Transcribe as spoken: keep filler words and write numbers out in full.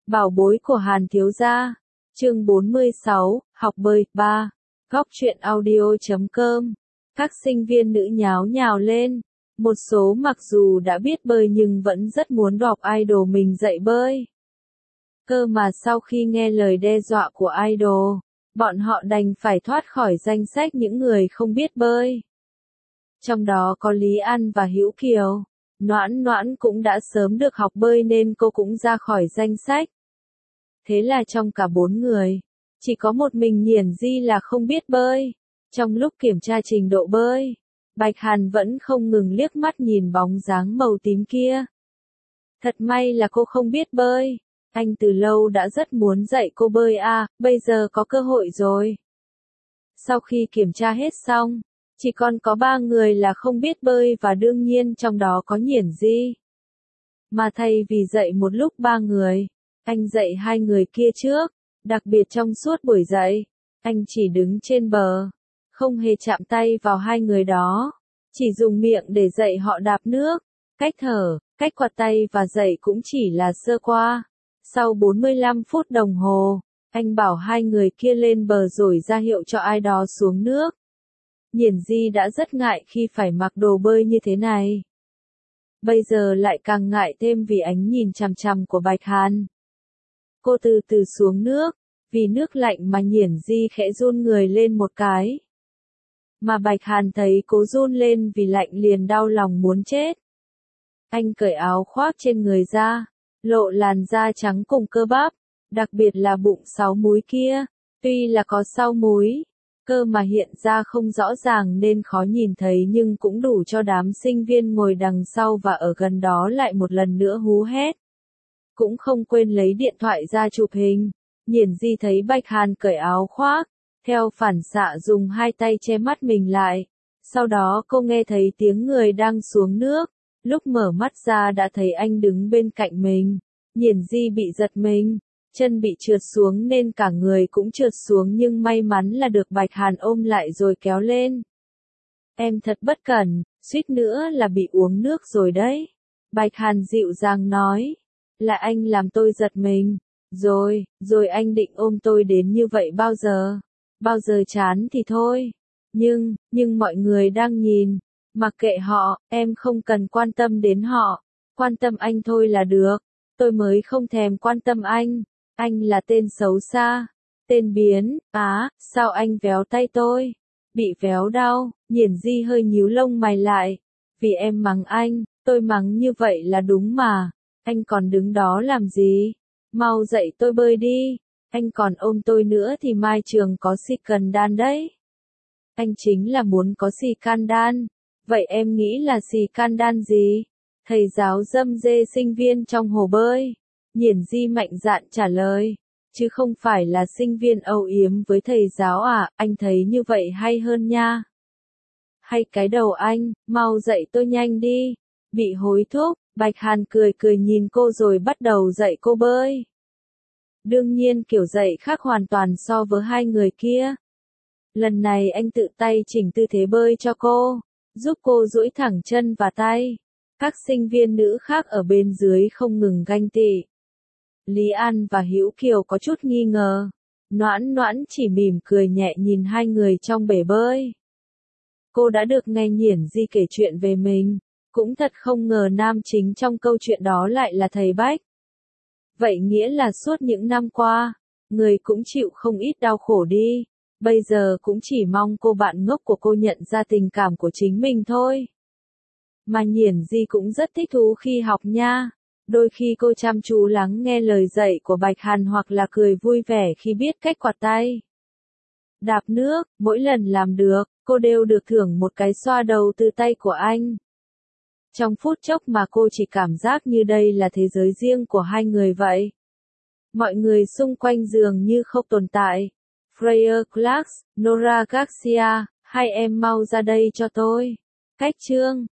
Bảo bối của Hàn thiếu gia. Chương bốn mươi sáu, học bơi, ba. Góc truyện audio chấm com. Các sinh viên nữ nháo nhào lên. Một số mặc dù đã biết bơi nhưng vẫn rất muốn đọc idol mình dạy bơi. Cơ mà sau khi nghe lời đe dọa của idol, bọn họ đành phải thoát khỏi danh sách những người không biết bơi. Trong đó có Lý An và Hữu Kiều. Noãn Noãn cũng đã sớm được học bơi nên cô cũng ra khỏi danh sách. Thế là trong cả bốn người, chỉ có một mình Nhiển Di là không biết bơi. Trong lúc kiểm tra trình độ bơi, Bạch Hàn vẫn không ngừng liếc mắt nhìn bóng dáng màu tím kia. Thật may là cô không biết bơi. Anh từ lâu đã rất muốn dạy cô bơi à, bây giờ có cơ hội rồi. Sau khi kiểm tra hết xong, chỉ còn có ba người là không biết bơi và đương nhiên trong đó có Nhiển Di. Mà thay vì dạy một lúc ba người, anh dạy hai người kia trước, đặc biệt trong suốt buổi dạy, anh chỉ đứng trên bờ, không hề chạm tay vào hai người đó, chỉ dùng miệng để dạy họ đạp nước, cách thở, cách quạt tay và dạy cũng chỉ là sơ qua. Sau bốn mươi lăm phút đồng hồ, anh bảo hai người kia lên bờ rồi ra hiệu cho ai đó xuống nước. Nhiển Di đã rất ngại khi phải mặc đồ bơi như thế này. Bây giờ lại càng ngại thêm vì ánh nhìn chằm chằm của Bạch Hàn. Cô từ từ xuống nước, vì nước lạnh mà Nhiển Di khẽ run người lên một cái. Mà Bạch Hàn thấy cô run lên vì lạnh liền đau lòng muốn chết. Anh cởi áo khoác trên người ra, lộ làn da trắng cùng cơ bắp, đặc biệt là bụng sáu múi kia, tuy là có sáu múi, cơ mà hiện ra không rõ ràng nên khó nhìn thấy nhưng cũng đủ cho đám sinh viên ngồi đằng sau và ở gần đó lại một lần nữa hú hét. Cũng không quên lấy điện thoại ra chụp hình. Nhiển Di thấy Bạch Hàn cởi áo khoác, theo phản xạ dùng hai tay che mắt mình lại. Sau đó cô nghe thấy tiếng người đang xuống nước, lúc mở mắt ra đã thấy anh đứng bên cạnh mình. Nhiển Di bị giật mình, chân bị trượt xuống nên cả người cũng trượt xuống nhưng may mắn là được Bạch Hàn ôm lại rồi kéo lên. Em thật bất cẩn, suýt nữa là bị uống nước rồi đấy. Bạch Hàn dịu dàng nói. Là anh làm tôi giật mình. Rồi, rồi anh định ôm tôi đến như vậy bao giờ? Bao giờ chán thì thôi. Nhưng, nhưng mọi người đang nhìn. Mặc kệ họ, em không cần quan tâm đến họ. Quan tâm anh thôi là được. Tôi mới không thèm quan tâm anh. Anh là tên xấu xa. Tên biến, á, sao anh véo tay tôi? Bị véo đau, Nhiển Di hơi nhíu lông mày lại. Vì em mắng anh, tôi mắng như vậy là đúng mà. Anh còn đứng đó làm gì? Mau dạy tôi bơi đi. Anh còn ôm tôi nữa thì mai trường có xì cần đan đấy. Anh chính là muốn có xì can đan. Vậy em nghĩ là xì can đan gì? Thầy giáo dâm dê sinh viên trong hồ bơi. Nhiển Di mạnh dạn trả lời. Chứ không phải là sinh viên âu yếm với thầy giáo à, anh thấy như vậy hay hơn nha. Hay cái đầu anh, mau dạy tôi nhanh đi. Bị hối thúc. Bạch Hàn cười cười nhìn cô rồi bắt đầu dạy cô bơi. Đương nhiên kiểu dạy khác hoàn toàn so với hai người kia. Lần này anh tự tay chỉnh tư thế bơi cho cô, giúp cô duỗi thẳng chân và tay. Các sinh viên nữ khác ở bên dưới không ngừng ganh tị. Lý An và Hữu Kiều có chút nghi ngờ. Noãn Noãn chỉ mỉm cười nhẹ nhìn hai người trong bể bơi. Cô đã được nghe Nhiển Di kể chuyện về mình. Cũng thật không ngờ nam chính trong câu chuyện đó lại là thầy Bách. Vậy nghĩa là suốt những năm qua, người cũng chịu không ít đau khổ đi. Bây giờ cũng chỉ mong cô bạn ngốc của cô nhận ra tình cảm của chính mình thôi. Mà Nhiển Di cũng rất thích thú khi học nha. Đôi khi cô chăm chú lắng nghe lời dạy của Bạch Hàn hoặc là cười vui vẻ khi biết cách quạt tay. Đạp nước, mỗi lần làm được, cô đều được thưởng một cái xoa đầu từ tay của anh. Trong phút chốc mà cô chỉ cảm giác như đây là thế giới riêng của hai người vậy. Mọi người xung quanh dường như không tồn tại. Freya Clarks, Nora Garcia, hai em mau ra đây cho tôi. Cách chương.